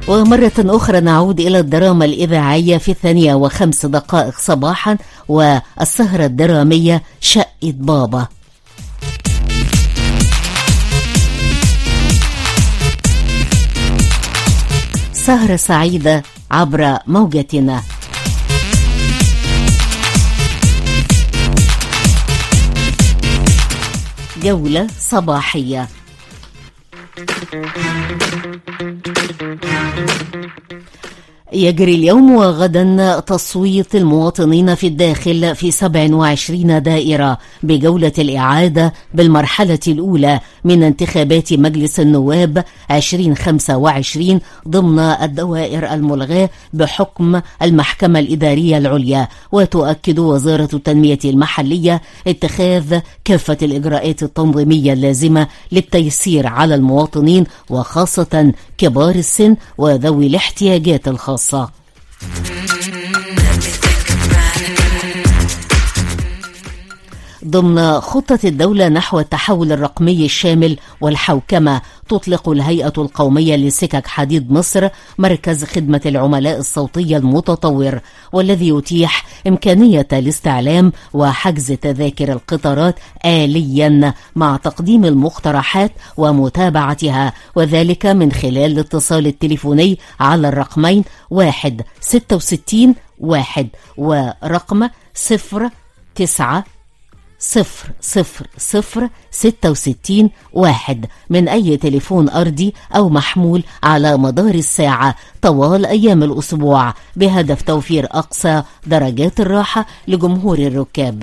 ومرة أخرى نعود إلى الدراما الإذاعية في 2:05 صباحا، والسهرة الدرامية شقة بابا. سهرة سعيدة عبر موجتنا. جولة صباحية. يجري اليوم وغدا تصويت المواطنين في الداخل في 27 دائرة بجولة الإعادة بالمرحلة الأولى من انتخابات مجلس النواب 2025 ضمن الدوائر الملغاة بحكم المحكمة الإدارية العليا. وتؤكد وزارة التنمية المحلية اتخاذ كافة الإجراءات التنظيمية اللازمة للتيسير على المواطنين وخاصة كبار السن وذوي الاحتياجات الخاصة. ضمن خطة الدولة نحو التحول الرقمي الشامل والحوكمة، تطلق الهيئة القومية لسكك حديد مصر مركز خدمة العملاء الصوتية المتطور، والذي يتيح إمكانية الاستعلام وحجز تذاكر القطارات آليا مع تقديم المقترحات ومتابعتها، وذلك من خلال الاتصال التليفوني على الرقمين 166 1 ورقم 09 00066 1 من أي تليفون أرضي أو محمول على مدار الساعة طوال أيام الأسبوع، بهدف توفير أقصى درجات الراحة لجمهور الركاب.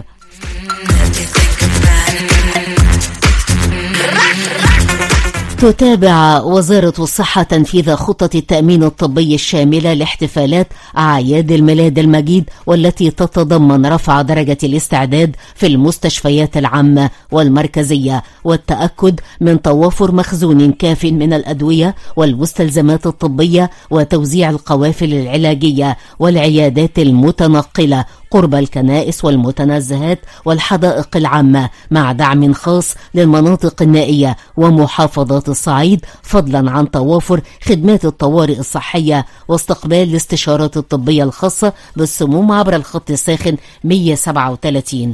تتابع وزارة الصحة تنفيذ خطة التأمين الطبي الشاملة لاحتفالات أعياد الميلاد المجيد، والتي تتضمن رفع درجة الاستعداد في المستشفيات العامة والمركزية، والتأكد من توافر مخزون كاف من الأدوية والمستلزمات الطبية، وتوزيع القوافل العلاجية والعيادات المتنقلة قرب الكنائس والمتنزهات والحدائق العامة، مع دعم خاص للمناطق النائية ومحافظات الصعيد، فضلا عن توافر خدمات الطوارئ الصحية واستقبال الاستشارات الطبية الخاصة بالسموم عبر الخط الساخن 137.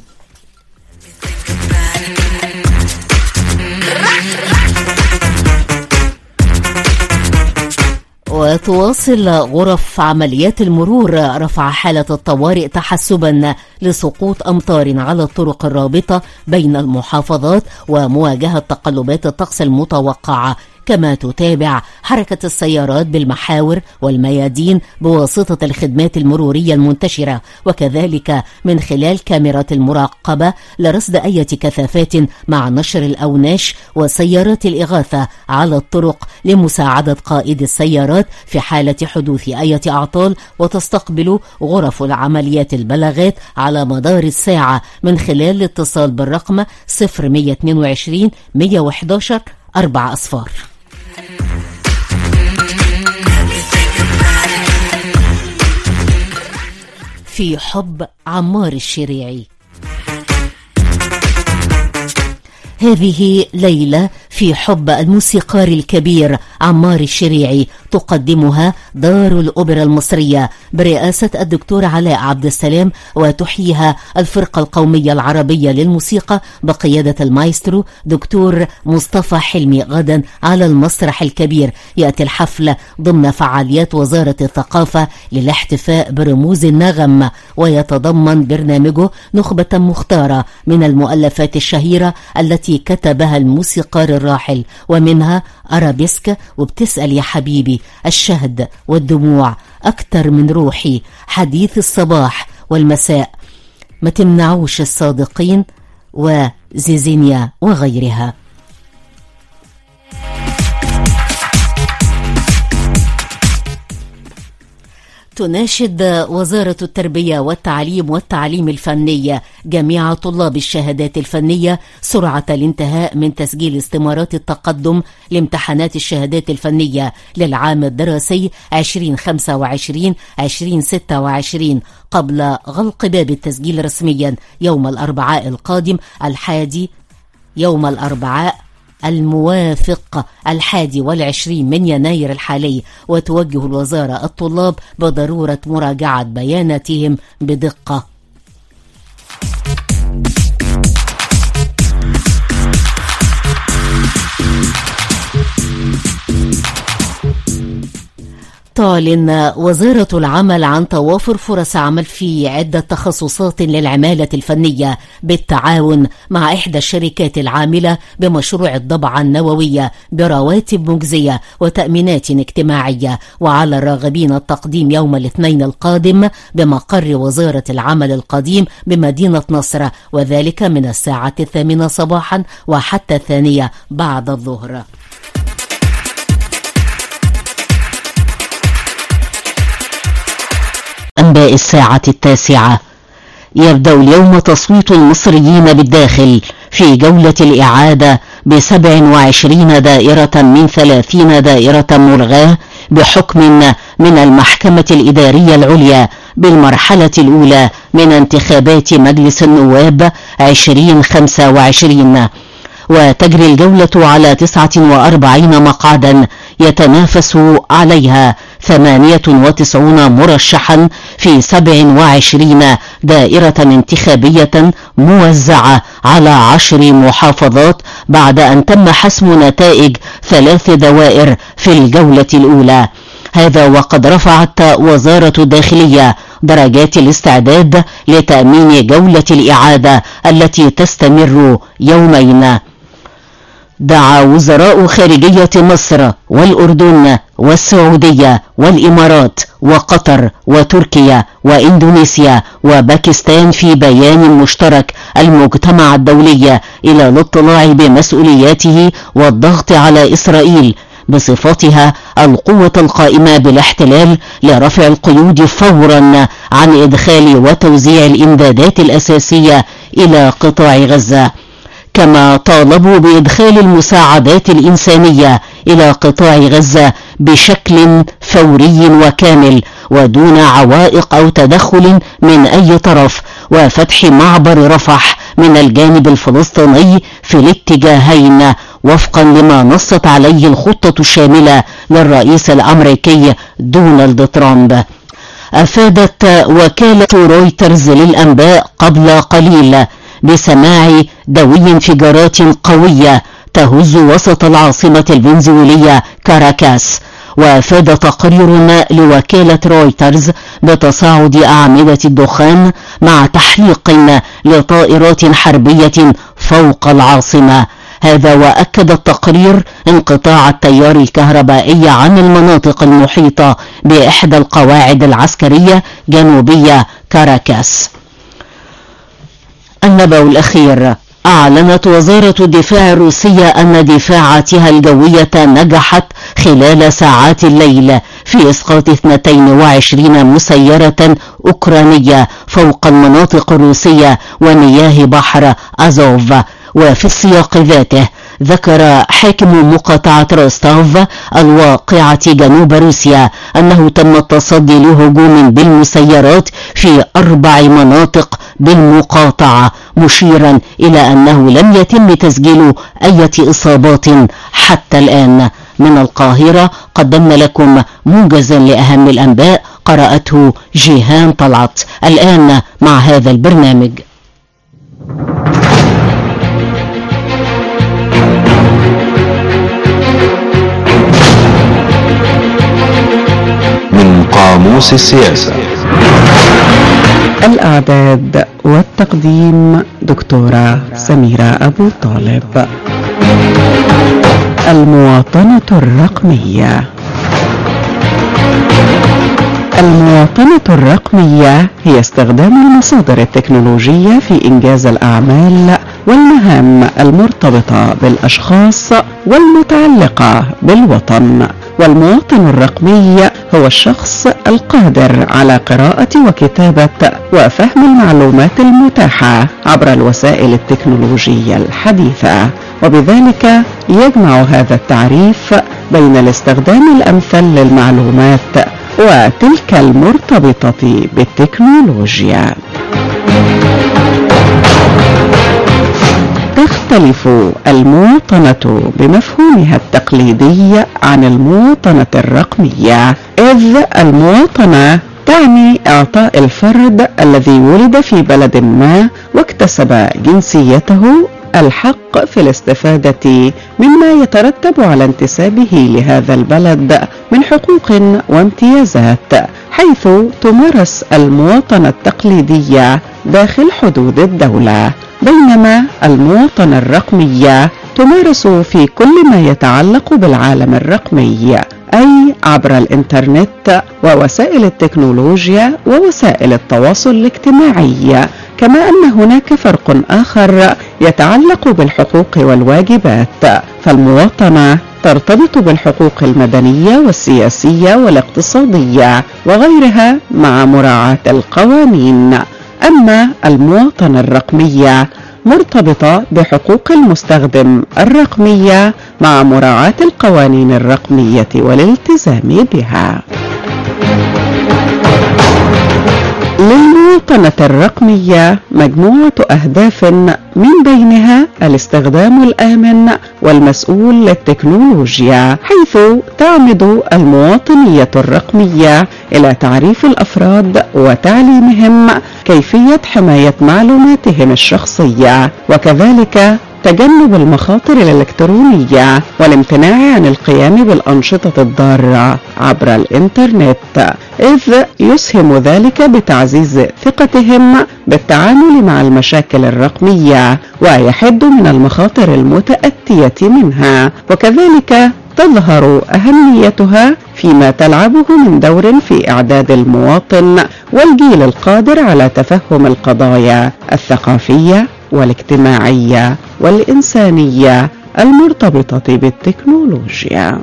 وتواصل غرف عمليات المرور رفع حالة الطوارئ تحسبا لسقوط أمطار على الطرق الرابطة بين المحافظات ومواجهة تقلبات الطقس المتوقعة. كما تتابع حركة السيارات بالمحاور والميادين بواسطة الخدمات المرورية المنتشرة، وكذلك من خلال كاميرات المراقبة لرصد أي كثافات مع نشر الأوناش وسيارات الإغاثة على الطرق لمساعدة قائد السيارات في حالة حدوث أي أعطال. وتستقبل غرف العمليات البلاغات على مدار الساعة من خلال الاتصال بالرقم 0122 111 4 أصفار. في حب عمار الشريعي. هذه ليلة في حب الموسيقار الكبير عمار الشريعي، تقدمها دار الأوبرا المصرية برئاسة الدكتور علاء عبد السلام، وتحييها الفرقة القومية العربية للموسيقى بقيادة المايسترو دكتور مصطفى حلمي غدا على المسرح الكبير. يأتي الحفل ضمن فعاليات وزارة الثقافة للاحتفاء برموز النغم، ويتضمن برنامجه نخبة مختارة من المؤلفات الشهيرة التي كتبها الموسيقار الراحل، ومنها أرابيسك وبتسأل يا حبيبي، الشهد والدموع، أكتر من روحي، حديث الصباح والمساء، ما تمنعوش الصادقين، وزيزينيا وغيرها. تناشد وزارة التربية والتعليم الفني جميع طلاب الشهادات الفنية سرعة الانتهاء من تسجيل استمارات التقدم لامتحانات الشهادات الفنية للعام الدراسي 2025-2026 قبل غلق باب التسجيل رسميا يوم الأربعاء القادم الحادي الموافق 21 من يناير الحالي، وتوجه الوزارة الطلاب بضرورة مراجعة بياناتهم بدقة. تعلن وزارة العمل عن توافر فرص عمل في عدة تخصصات للعمالة الفنية بالتعاون مع إحدى الشركات العاملة بمشروع الضبعة النووية برواتب مجزية وتأمينات اجتماعية، وعلى الراغبين التقديم يوم الاثنين القادم بمقر وزارة العمل القديم بمدينة نصر، وذلك من الساعة 8 صباحا وحتى 2 بعد الظهر. أنباء الساعة 9. يبدأ اليوم تصويت المصريين بالداخل في جولة الإعادة ب27 دائرة من 30 دائرة ملغاة بحكم من المحكمة الإدارية العليا بالمرحلة الأولى من انتخابات مجلس النواب 2025. وتجري الجولة على 49 مقعدا يتنافس عليها 98 مرشحا في 27 دائرة انتخابية موزعة على 10 محافظات، بعد أن تم حسم نتائج 3 دوائر في الجولة الأولى. هذا وقد رفعت وزارة الداخلية درجات الاستعداد لتأمين جولة الإعادة التي تستمر يومين. دعا وزراء خارجية مصر والأردن والسعودية والإمارات وقطر وتركيا وإندونيسيا وباكستان في بيان مشترك المجتمع الدولي إلى الاطلاع بمسؤولياته والضغط على إسرائيل بصفتها القوة القائمة بالاحتلال لرفع القيود فورا عن إدخال وتوزيع الإمدادات الأساسية إلى قطاع غزة. كما طالبوا بإدخال المساعدات الإنسانية إلى قطاع غزة بشكل فوري وكامل ودون عوائق أو تدخل من أي طرف، وفتح معبر رفح من الجانب الفلسطيني في الاتجاهين وفقا لما نصت عليه الخطة الشاملة للرئيس الأمريكي دونالد ترامب. أفادت وكالة رويترز للأنباء قبل قليل بسماع دوي انفجارات قوية تهز وسط العاصمة الفنزويلية كاراكاس. وافاد تقرير لوكالة رويترز بتصاعد أعمدة الدخان مع تحليق لطائرات حربية فوق العاصمة. هذا وأكد التقرير انقطاع التيار الكهربائي عن المناطق المحيطة بإحدى القواعد العسكرية جنوبية كاراكاس. النبأ الأخير. أعلنت وزارة الدفاع الروسية أن دفاعاتها الجوية نجحت خلال ساعات الليل في إسقاط 22 مسيرة أوكرانية فوق المناطق الروسية ومياه بحر أزوف. وفي السياق ذاته ذكر حاكم مقاطعة روستوف الواقعة جنوب روسيا أنه تم التصدي لهجوم بالمسيرات في 4 مناطق بالمقاطعة، مشيرا إلى أنه لم يتم تسجيل أي إصابات حتى الآن. من القاهرة قدمنا لكم موجزا لأهم الأنباء قرأته جيهان طلعت. الآن مع هذا البرنامج. من قاموس السياسة. الإعداد والتقديم دكتورة سميرة أبو طالب. المواطنة الرقمية. المواطنة الرقمية هي استخدام المصادر التكنولوجية في إنجاز الأعمال والمهام المرتبطة بالأشخاص والمتعلقة بالوطن. والمواطن الرقمي هو الشخص القادر على قراءة وكتابة وفهم المعلومات المتاحة عبر الوسائل التكنولوجية الحديثة، وبذلك يجمع هذا التعريف بين الاستخدام الأمثل للمعلومات وتلك المرتبطة بالتكنولوجيا. تختلف المواطنة بمفهومها التقليدي عن المواطنة الرقمية، إذ المواطنة تعني إعطاء الفرد الذي ولد في بلد ما واكتسب جنسيته الحق في الاستفادة مما يترتب على انتسابه لهذا البلد من حقوق وامتيازات، حيث تمارس المواطنة التقليدية داخل حدود الدولة، بينما المواطنة الرقمية تمارس في كل ما يتعلق بالعالم الرقمي، أي عبر الإنترنت ووسائل التكنولوجيا ووسائل التواصل الاجتماعي. كما أن هناك فرق آخر يتعلق بالحقوق والواجبات، فالمواطنة ترتبط بالحقوق المدنية والسياسية والاقتصادية وغيرها مع مراعاة القوانين، أما المواطنة الرقمية مرتبطة بحقوق المستخدم الرقمية مع مراعاة القوانين الرقمية والالتزام بها. للمواطنة الرقمية مجموعة أهداف من بينها الاستخدام الآمن والمسؤول للتكنولوجيا، حيث تعمد المواطنية الرقمية إلى تعريف الأفراد وتعليمهم كيفية حماية معلوماتهم الشخصية، وكذلك تجنب المخاطر الإلكترونية والامتناع عن القيام بالأنشطة الضارة عبر الإنترنت، إذ يسهم ذلك بتعزيز ثقتهم بالتعامل مع المشاكل الرقمية ويحد من المخاطر المتأتية منها، وكذلك تظهر أهميتها فيما تلعبه من دور في إعداد المواطن والجيل القادر على تفهم القضايا الثقافية والاجتماعية والإنسانية المرتبطة بالتكنولوجيا.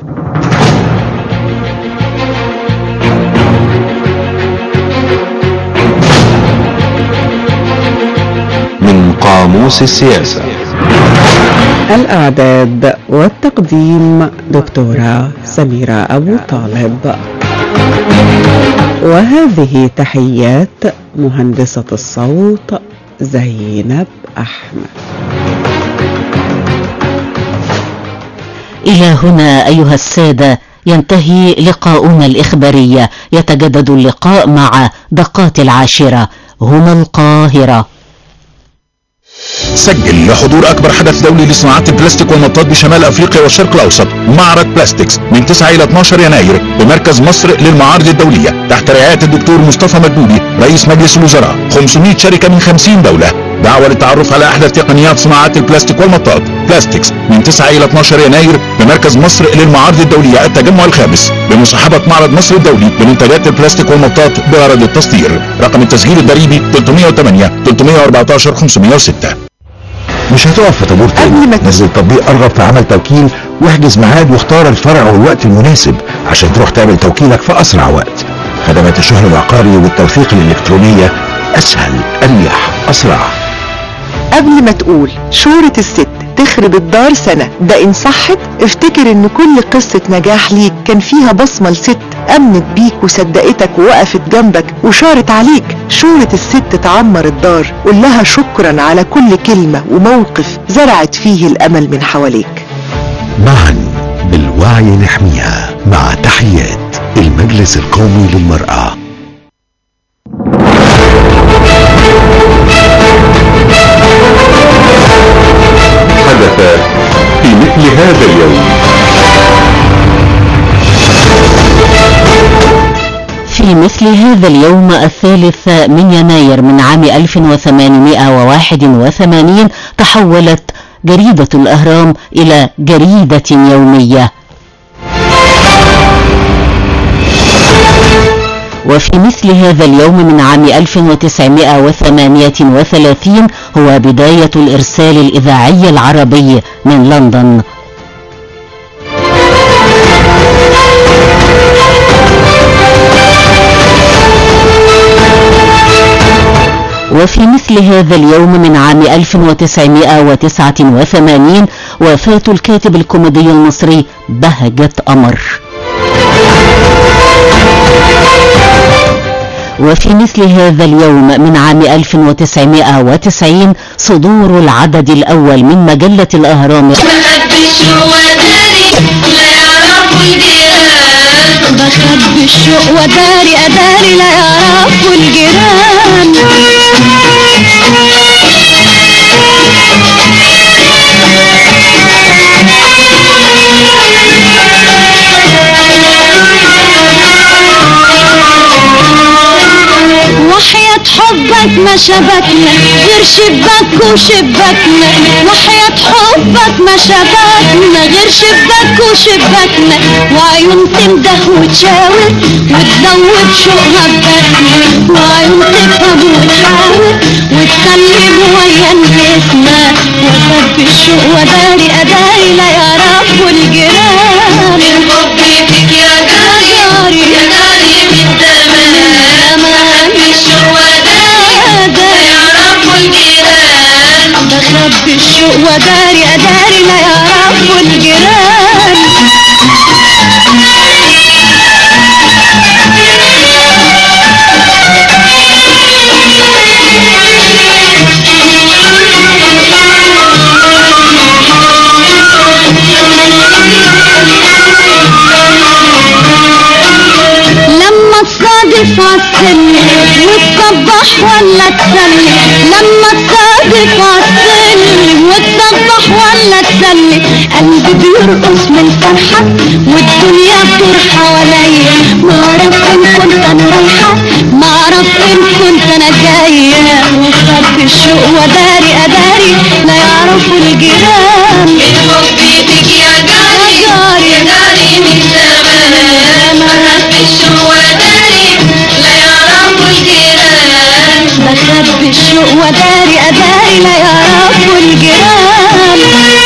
من قاموس السياسة. الإعداد والتقديم دكتورة سميرة أبو طالب، وهذه تحيات مهندسة الصوت زينب أحمد. إلى هنا أيها السادة ينتهي لقاؤنا الإخباري، يتجدد اللقاء مع دقات 10 هنا القاهرة. سجل لحضور أكبر حدث دولي لصناعات البلاستيك والمطاط بشمال أفريقيا والشرق الأوسط، معرض بلاستيكس من 9 إلى 12 يناير بمركز مصر للمعارض الدولية تحت رعاية الدكتور مصطفى مدبولي رئيس مجلس الوزراء. 500 شركة من 50 دولة. دعوة للتعرف على أحدث تقنيات صناعات البلاستيك والمطاط. بلاستيكس من 9 إلى 12 يناير بمركز مصر للمعارض الدولية التجمع الخامس بمصاحبة معرض مصر الدولي لمنتجات البلاستيك والمطاط بغرض التصدير. رقم التسجيل الضريبي 308 314 506. مش هتقف في طابور تاني، نزل تطبيق ارغب في عمل توكيل واحجز ميعاد واختار الفرع والوقت المناسب عشان تروح تعمل توكيلك في اسرع وقت. خدمات الشهر العقاري والتوثيق الالكترونية اسهل اريح اسرع. قبل ما تقول شورة الست تخرب الدار سنة، ده إن صحت افتكر إن كل قصة نجاح ليك كان فيها بصمة لست أمنت بيك وصدقتك ووقفت جنبك وشارت عليك. شورة الست تعمر الدار، قول لها شكرا على كل كلمة وموقف زرعت فيه الأمل من حواليك. معا بالوعي نحميها. مع تحيات المجلس القومي للمرأة. حدث في مثل هذا اليوم. في مثل هذا اليوم 3 يناير من عام 1881 تحولت جريدة الأهرام إلى جريدة يومية. وفي مثل هذا اليوم من عام 1938 هو بداية الإرسال الإذاعي العربي من لندن. وفي مثل هذا اليوم من عام 1989 وفاة الكاتب الكوميدي المصري بهجت قمر. وفي مثل هذا اليوم من عام 1990 صدور العدد الأول من مجلة الأهرام. بخبي الشوق وداري أداري لا يعرفوا الجيران. وحياة حبك ما شبكنا غير شباك وشباكنا، وحياة حبك ما شبكنا غير شباك وشباكنا، وعيون تنده وتشاور وتذوب شوقها بباتنا، وعيون تفهم وتحاور وتكلم ويا النسمة، وخبي الشوق وداري أداري لا يعرفوا الجيران. من حبي فيك يا جاري يا جاري من زمان، الشوق وداري لا يعرفوا الجيران. بخبي الشوق وداري أداري لا يعرفوا الجيران. لما تصادف عالسن وتصبح ولا تسلي، لما تصادف عالسن وتصبح ولا تسلي، قلبي بيرقص من فرحة والدنيا بتدور حواليا، معرف ان كنت انا رايحة معرف ان كنت انا جاية، وخبي الشوق وداري أداري لا يعرفوا الجيران. من حبي فيك يا جاري يا جاري من زمان، بخبي الشوق وداري لا يعرفوا الجيران. بخبي الشوق وداري أداري لا يعرفوا الجيران.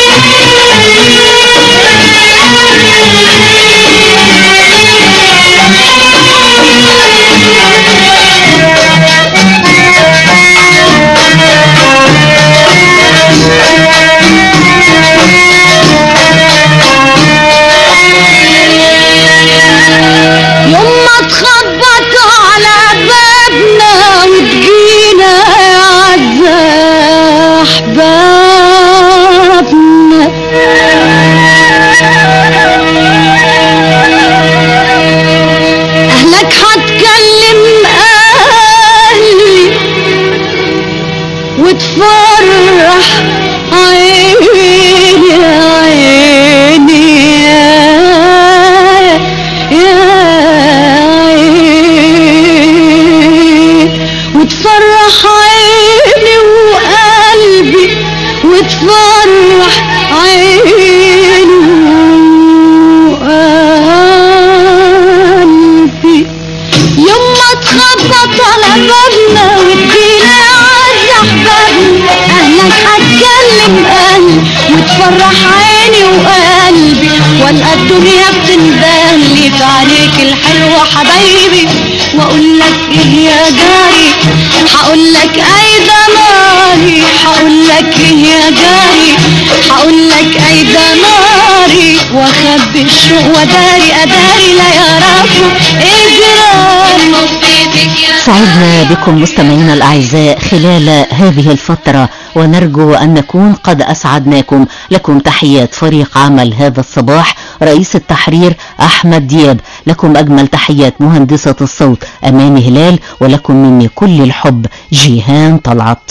يوم ما تخبطوا على بابنا وتجينا يا عزة أحبابنا، أهلك هتكلم أهلي وتفرح عيني عيني وتفرح عيني وقلبي وتفرح عيني وقلبي. يوم ما تخبط على بابنا وتجينا عز احبابنا، اهلك هتكلم قلبي وتفرح عيني وقلبي، والقى الدنيا بتندهلي في عليك الحلوة حبايبي، واقول لك ايه يا جاري هقول لك اي دماري، هقول لك ايه يا جاري هقول لك اي دماري، واخبي الشوق وداري أداري لا يعرفوا الجيران. سعدنا بكم مستمعينا الأعزاء خلال هذه الفترة، ونرجو أن نكون قد أسعدناكم. لكم تحيات فريق عمل هذا الصباح، رئيس التحرير أحمد دياب، لكم أجمل تحيات مهندسة الصوت أماني هلال، ولكم مني كل الحب جيهان طلعت.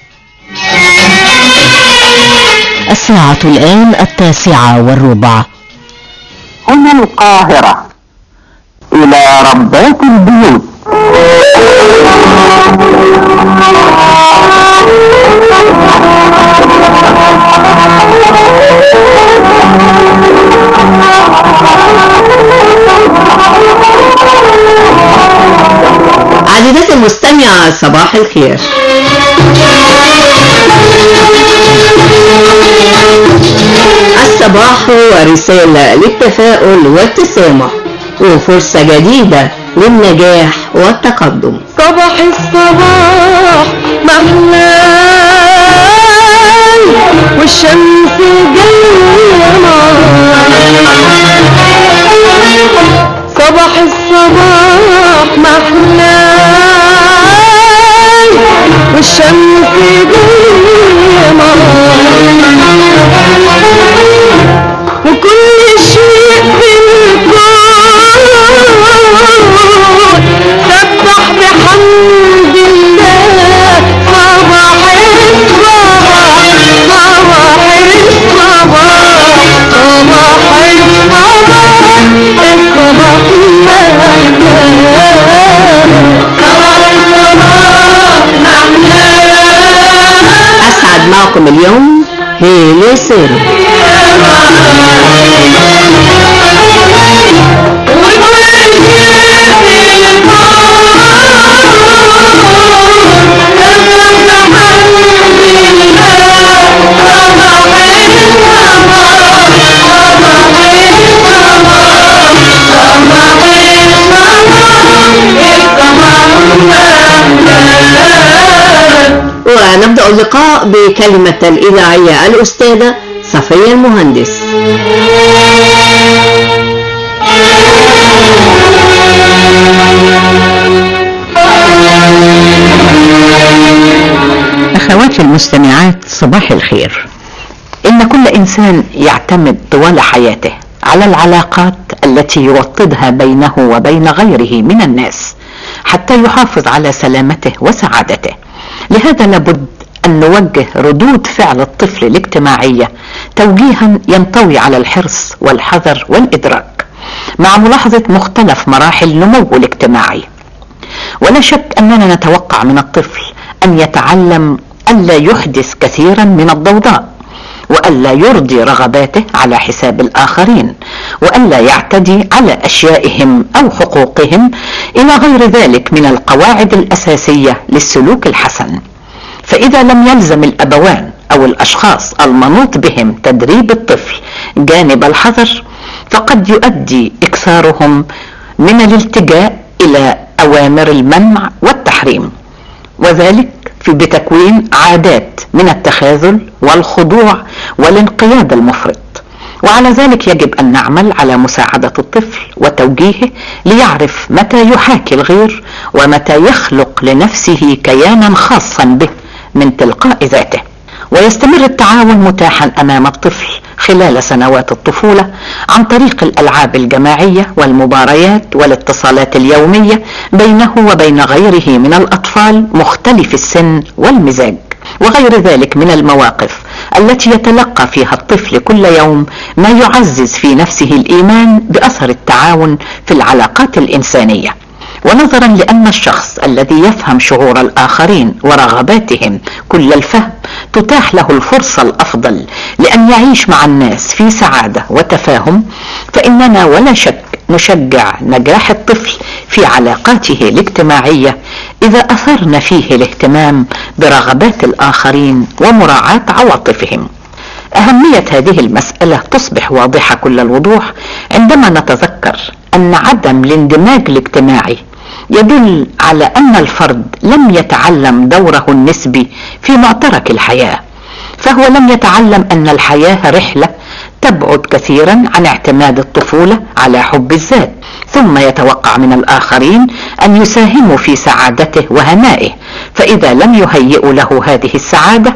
الساعة الآن 9:15. هنا القاهرة، إلى ربات البيوت. عزيزتي المستمعة صباح الخير. الصباح رسالة للتفاؤل والتسامح وفرصة جديدة للنجاح والتقدم. صباح الصباح محلال والشمس جاية، صباح الصباح محلال معكم اليوم هيلي سيرو. ونبدأ اللقاء بكلمة الإذاعية الأستاذة صفية المهندس. أخواتي المستمعات، صباح الخير. إن كل إنسان يعتمد طوال حياته على العلاقات التي يوطدها بينه وبين غيره من الناس حتى يحافظ على سلامته وسعادته. لهذا لابد أن نوجه ردود فعل الطفل الاجتماعية توجيها ينطوي على الحرص والحذر والإدراك مع ملاحظة مختلف مراحل نموه الاجتماعي. ولا شك أننا نتوقع من الطفل أن يتعلم ألا يحدث كثيرا من الضوضاء، وألا يرضي رغباته على حساب الآخرين، وألا يعتدي على أشيائهم أو حقوقهم، إلى غير ذلك من القواعد الأساسية للسلوك الحسن. فإذا لم يلزم الأبوان أو الأشخاص المنوط بهم تدريب الطفل جانب الحذر، فقد يؤدي إكثارهم من الالتجاء إلى أوامر المنع والتحريم، وذلك بتكوين عادات من التخاذل والخضوع والانقياد المفرط. وعلى ذلك يجب أن نعمل على مساعدة الطفل وتوجيهه ليعرف متى يحاكي الغير ومتى يخلق لنفسه كيانا خاصا به من تلقاء ذاته. ويستمر التعاون متاحا أمام الطفل خلال سنوات الطفولة عن طريق الألعاب الجماعية والمباريات والاتصالات اليومية بينه وبين غيره من الأطفال مختلف السن والمزاج، وغير ذلك من المواقف التي يتلقى فيها الطفل كل يوم ما يعزز في نفسه الإيمان بأثر التعاون في العلاقات الإنسانية. ونظرا لأن الشخص الذي يفهم شعور الآخرين ورغباتهم كل الفهم تتاح له الفرصة الأفضل لأن يعيش مع الناس في سعادة وتفاهم، فإننا ولا شك نشجع نجاح الطفل في علاقاته الاجتماعية إذا أثرنا فيه الاهتمام برغبات الآخرين ومراعاة عواطفهم. أهمية هذه المسألة تصبح واضحة كل الوضوح عندما نتذكر أن عدم الاندماج الاجتماعي يدل على أن الفرد لم يتعلم دوره النسبي في معترك الحياة، فهو لم يتعلم أن الحياة رحلة تبعد كثيرا عن اعتماد الطفولة على حب الذات، ثم يتوقع من الآخرين أن يساهموا في سعادته وهنائه، فإذا لم يهيئوا له هذه السعادة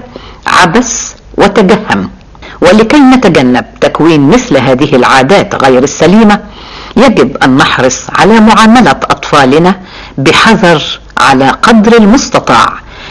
عبث وتجهم. ولكي نتجنب تكوين مثل هذه العادات غير السليمة يجب أن نحرص على معاملة أطفالنا بحذر على قدر المستطاع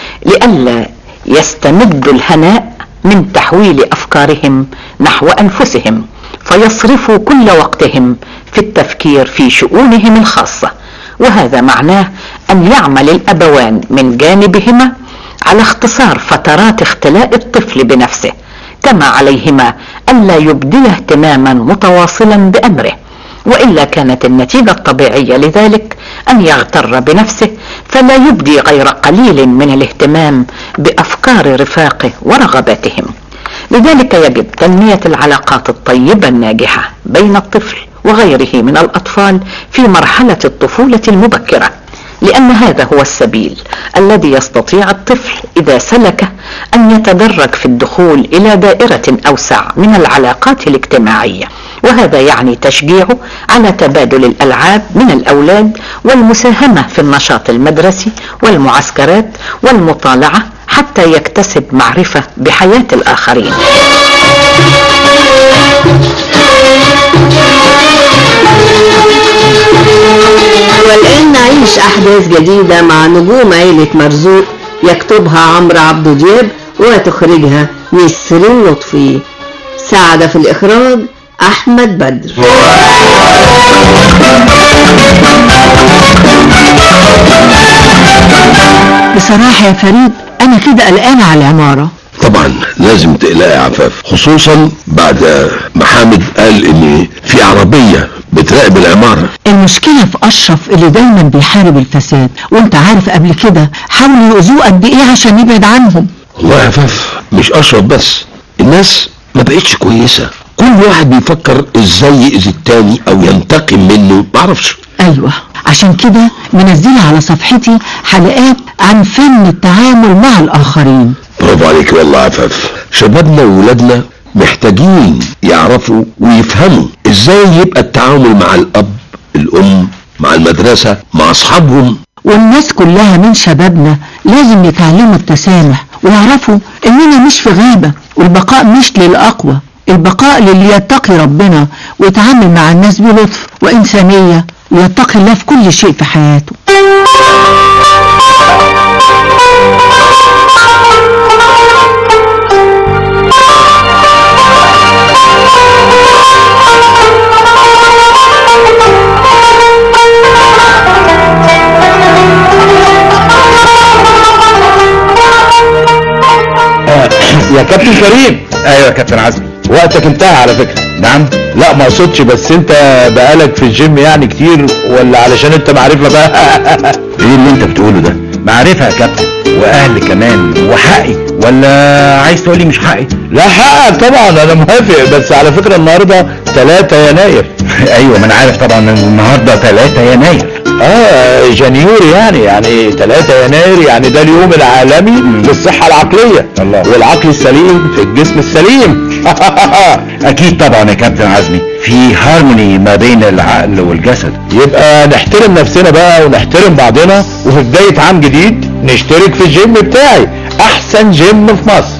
لئلا يستمدوا الهناء من تحويل أفكارهم نحو أنفسهم فيصرفوا كل وقتهم في التفكير في شؤونهم الخاصة. وهذا معناه أن يعمل الأبوان من جانبهما على اختصار فترات اختلاء الطفل بنفسه، كما عليهما ألا يبدي اهتماما متواصلا بأمره، وإلا كانت النتيجة الطبيعية لذلك أن يغتر بنفسه فلا يبدي غير قليل من الاهتمام بأفكار رفاقه ورغباتهم. لذلك يجب تنمية العلاقات الطيبة الناجحة بين الطفل وغيره من الأطفال في مرحلة الطفولة المبكرة، لأن هذا هو السبيل الذي يستطيع الطفل إذا سلكه أن يتدرج في الدخول إلى دائرة أوسع من العلاقات الاجتماعية، وهذا يعني تشجيعه على تبادل الألعاب من الأولاد والمساهمة في النشاط المدرسي والمعسكرات والمطالعة حتى يكتسب معرفة بحياة الآخرين. والآن نعيش أحداث جديدة مع نجوم عيلة مرزوق، يكتبها عمرو عبد دياب وتخرجها نسرين لطفي. ساعد في الإخراج أحمد بدر. بصراحة يا فريد أنا كده قلقانة على العمارة. طب طبعا لازم تقلقي يا عفاف، خصوصا بعد ما حامد قال ان في عربية بتراقب العمارة. المشكلة في أشرف اللي دايما بيحارب الفساد، وانت عارف قبل كده حاولوا يؤذوه قد ايه عشان يبعد عنهم. والله يا عفاف مش أشرف بس، الناس ما بقتش كويسة، كل واحد بيفكر ازاي يأذي التاني او ينتقم منه، معرفش. ايوه عشان كده منزلة على صفحتي حلقات عن فن التعامل مع الآخرين. برافو عليك والله يا عفاف، شبابنا وولادنا محتاجين يعرفوا ويفهموا ازاي يبقى التعامل مع الاب الام مع المدرسة مع اصحابهم. والناس كلها من شبابنا لازم يتعلموا التسامح ويعرفوا اننا مش في غيبة، والبقاء مش للأقوى، البقاء للي يتقي ربنا ويتعامل مع الناس بلطف وإنسانية ويتقي الله في كل شيء في حياته. يا كابتن كريم. ايوه يا كابتن عزمي، وقتك انتهى على فكرة. نعم؟ لا ما اقصدش، بس انت بقالك في الجيم يعني كتير، ولا علشان انت معرفة بقى؟ ايه اللي انت بتقوله ده؟ معرفة يا كابتن، واهل كمان، وحقي، ولا عايز تقولي مش حقي؟ لا حقك طبعا، انا موافق، بس على فكرة النهاردة 3 يناير. ايوه ما انا عارف طبعا النهاردة 3 يناير. جانيوري يعني 3 يناير يعني ده اليوم العالمي للصحة العقلية. الله. والعقل السليم في الجسم السليم. اكيد طبعا يا كابتن عزمي، في هارموني ما بين العقل والجسد. يبقى نحترم نفسنا بقى ونحترم بعضنا، وفي بداية عام جديد نشترك في الجيم بتاعي، احسن جيم في مصر.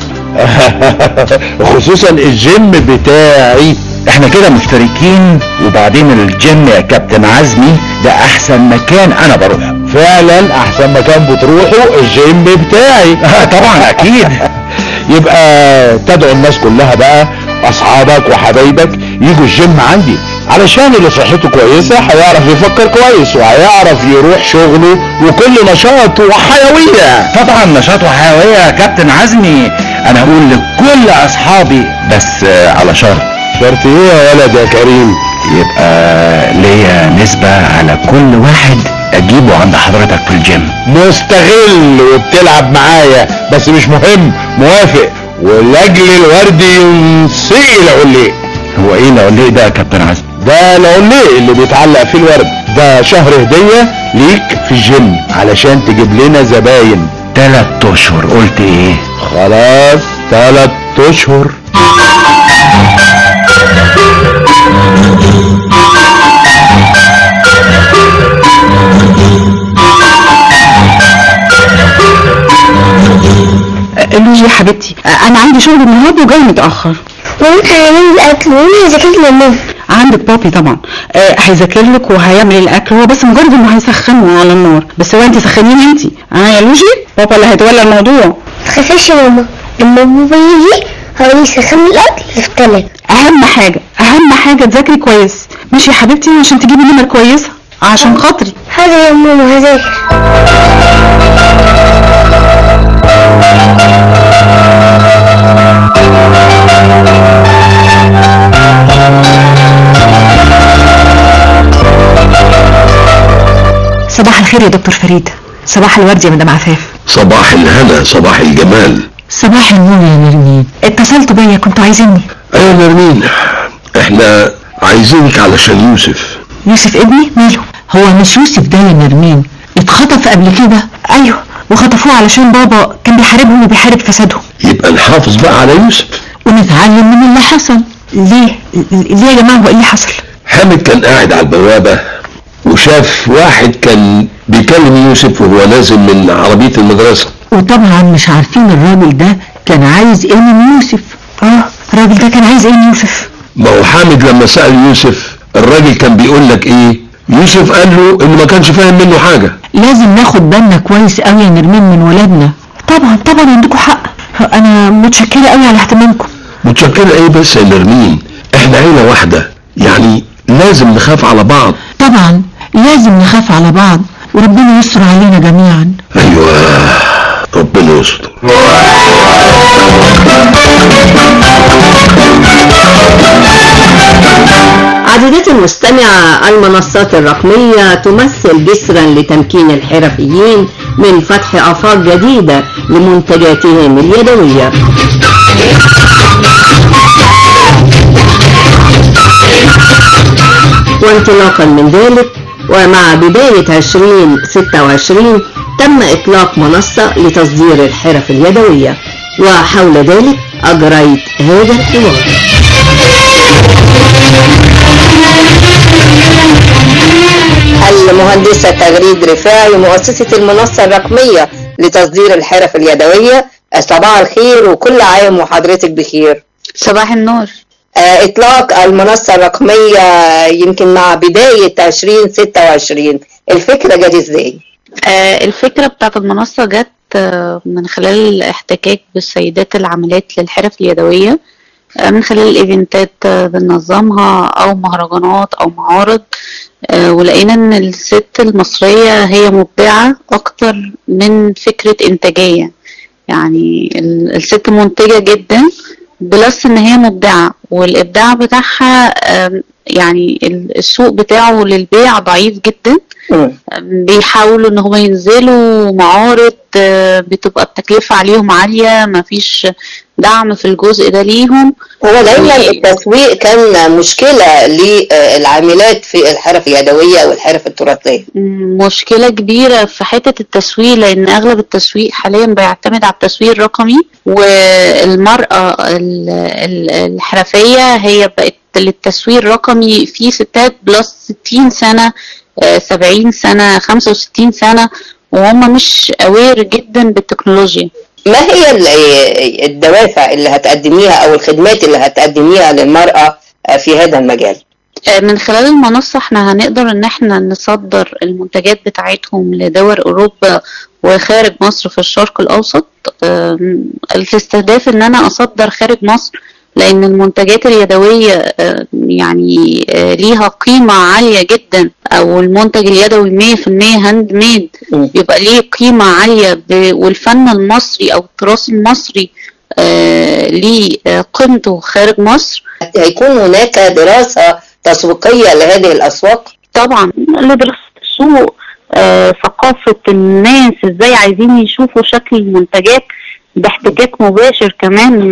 خصوصا الجيم بتاعي. احنا كده مشتركين. وبعدين الجيم يا كابتن عزمي ده احسن مكان انا بروحه. فعلا احسن مكان بتروحه الجيم بتاعي. طبعا اكيد. يبقى تدعو الناس كلها بقى، اصحابك وحبايبك يجوا الجيم عندي، علشان اللي صحته كويسة هيعرف يفكر كويس وهيعرف يروح شغله وكل نشاط وحيوية. طبعا نشاط وحيوية يا كابتن عزمي، انا اقول لكل اصحابي بس على شرط. شرط ايه يا ولد يا كريم؟ يبقى ليا نسبة على كل واحد اجيبه عند حضرتك في الجيم. مستغل وبتلعب معايا، بس مش مهم، موافق. ولاجل الورد ينسقي العليق. هو ايه العليق ده يا كابتن عزمي؟ ده العليق اللي بيتعلق فيه الورد، ده شهر هدية ليك في الجيم علشان تجيب لنا زباين. 3 اشهر قلت ايه؟ خلاص 3 اشهر. لوجي يا حبيبتي، انا عندي شغل النهارده وجاي متاخر. ممكن هيعمل الاكل ومين هيذاكر لي النوم؟ عندك بابي طبعا، هيذاكر لك وهيعمل الاكل، هو بس مجرد انه هيسخنه على النار. بس هو انت سخنيني انت. يا لوجي، بابا اللي هيتولى الموضوع. متخافيش يا ماما، لما بابا يجي هقول يسخن الاكل في التلاجة. اهم حاجه تذاكري كويس، ماشي يا حبيبتي، عشان تجيبي نمر كويسه عشان خاطري. حاضر يا ماما هذاكر. صباح الخير يا دكتور فريد. صباح الورد يا مدام عفاف. صباح الهنا، صباح الجمال. صباح النور يا نرمين. اتصلتوا بيا، كنتوا عايزيني. ايوه يا نرمين، احنا عايزينك علشان يوسف. يوسف ابني ماله؟ هو مش يوسف ده يا نرمين اتخطف قبل كده؟ ايوه، وخطفوه علشان بابا كان بيحاربهم وبيحارب فسادهم. يبقى نحافظ بقى على يوسف ونتعلم من اللي حصل. ليه يا جماعه، هو ايه اللي حصل؟ حامد كان قاعد على البوابة وشاف واحد كان بيكلم يوسف وهو نازل من عربية المدرسة، وطبعا مش عارفين الراجل ده كان عايز ايه من يوسف. الراجل ده كان عايز ايه من يوسف؟ ما هو حامد لما سأل يوسف الراجل كان بيقول لك ايه؟ يوسف قال له انه ما كانش فاهم منه حاجة. لازم ناخد بالنا كويس قوي يا نرمين من ولادنا. طبعا عندكم حق، انا متشكرة قوي على اهتمامكم. متشكرة ايه بس يا نرمين؟ احنا عيلة واحدة، يعني لازم نخاف على بعض. طبعا لازم نخاف على بعض، وربنا يستر علينا جميعا. ايوه ربنا يستر. عزيزتي المستمعة، المنصات الرقمية تمثل جسرا لتمكين الحرفيين من فتح آفاق جديدة لمنتجاتهم اليدوية. وانطلاقا من ذلك ومع بداية 2026 تم إطلاق منصة لتصدير الحرف اليدوية، وحول ذلك أجريت هذا الحوار. المهندسة تغريد رفاعي مؤسسة المنصة الرقمية لتصدير الحرف اليدوية، صباح الخير وكل عام وحضرتك بخير. صباح النور. إطلاق المنصة الرقمية يمكن مع بداية 2026، الفكرة جت إزاي؟ الفكرة بتاعت المنصة جت من خلال الاحتكاك بالسيدات العاملات للحرف اليدوية، من خلال الايفنتات بننظمها او مهرجانات او معارض، ولقينا ان الست المصرية هي مبدعة اكتر من فكرة انتاجية. يعني الست منتجة جدا بلس ان هي مبدعة، والابداع بتاعها يعني السوق بتاعه للبيع ضعيف جدا. بيحاولوا ان هم ينزلوا معارض، بتبقى التكلفة عليهم عالية، مفيش دعم في الجزء ده ليهم. هو دايما التسويق كان مشكلة للعاملات في الحرف اليدوية والحرف التراثية، مشكلة كبيرة في حتة التسويق، لان اغلب التسويق حاليا بيعتمد على التسويق الرقمي، والمرأة الحرفية هي بقت للتسويق الرقمي في ستات بلس 60 سنة 70 سنة 65 سنة، وهم مش اوير جدا بالتكنولوجيا. ما هي الدوافع اللي هتقدميها او الخدمات اللي هتقدميها للمرأة في هذا المجال؟ من خلال المنصة احنا هنقدر ان احنا نصدر المنتجات بتاعتهم لدول اوروبا وخارج مصر في الشرق الاوسط. الاستهداف ان انا اصدر خارج مصر، لان المنتجات اليدوية يعني ليها قيمة عالية جدا، او المنتج اليدوي 100% هاند ميد يبقى ليه قيمة عالية، والفن المصري او التراث المصري ليه قيمته خارج مصر. هيكون هناك دراسة تسويقية لهذه الاسواق؟ طبعا لدراسة السوق، ثقافة الناس، ازاي عايزين يشوفوا شكل المنتجات باحتكاك مباشر كمان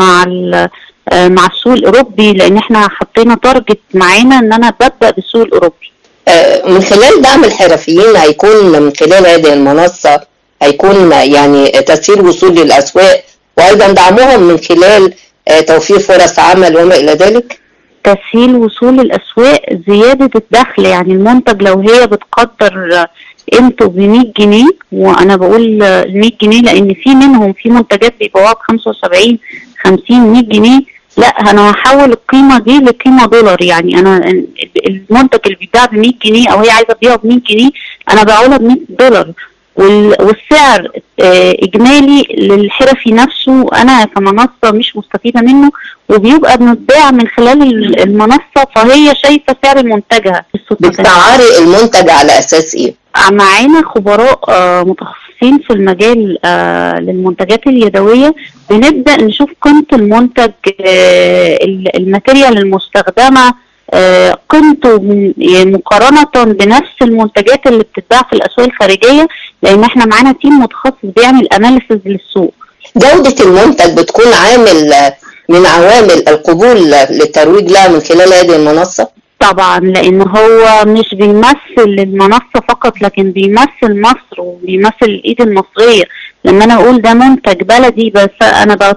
مع السوق الاوروبي، لان احنا حطينا تارجت معانا ان انا ببدأ بالسوق الاوروبي. من خلال دعم الحرفيين هيكون من خلال هذه المنصة هيكون يعني تسهيل وصول للاسواق، وايضا دعمهم من خلال توفير فرص عمل وما الى ذلك. تسهيل وصول الاسواق، زيادة الدخل. يعني المنتج لو هي بتقدر قيمته ب100 جنيه، وانا بقول 100 جنيه لان في منهم في منتجات بيبيعوها ب75 50 100 جنيه، لا انا هحول القيمة دي لقيمة دولار. يعني انا المنتج اللي بيتباع ب100 جنيه او هي عايزة تبيعه ب100 جنيه انا بعولها ب$100، والسعر اجمالي للحرفي نفسه انا كمنصة مش مستفيدة منه، وبيبقى بنتباع من خلال المنصة، فهي شايفة سعر منتجها. بتسعري المنتج على اساس ايه؟ معانا خبراء متخصصين في المجال للمنتجات اليدوية، بنبدأ نشوف قيمة المنتج، الماتيريال المستخدمة، قيمته مقارنة بنفس المنتجات اللي بتتباع في الأسواق الخارجية، لأن احنا معانا تيم متخصص بيعمل أناليسيز للسوق. جودة المنتج بتكون عامل من عوامل القبول للترويج لها من خلال هذه المنصة؟ طبعا، لأن هو مش بيمثل المنصة فقط، لكن بيمثل مصر وبيمثل الإيد المصرية. لما أنا أقول ده منتج بلدي، بس أنا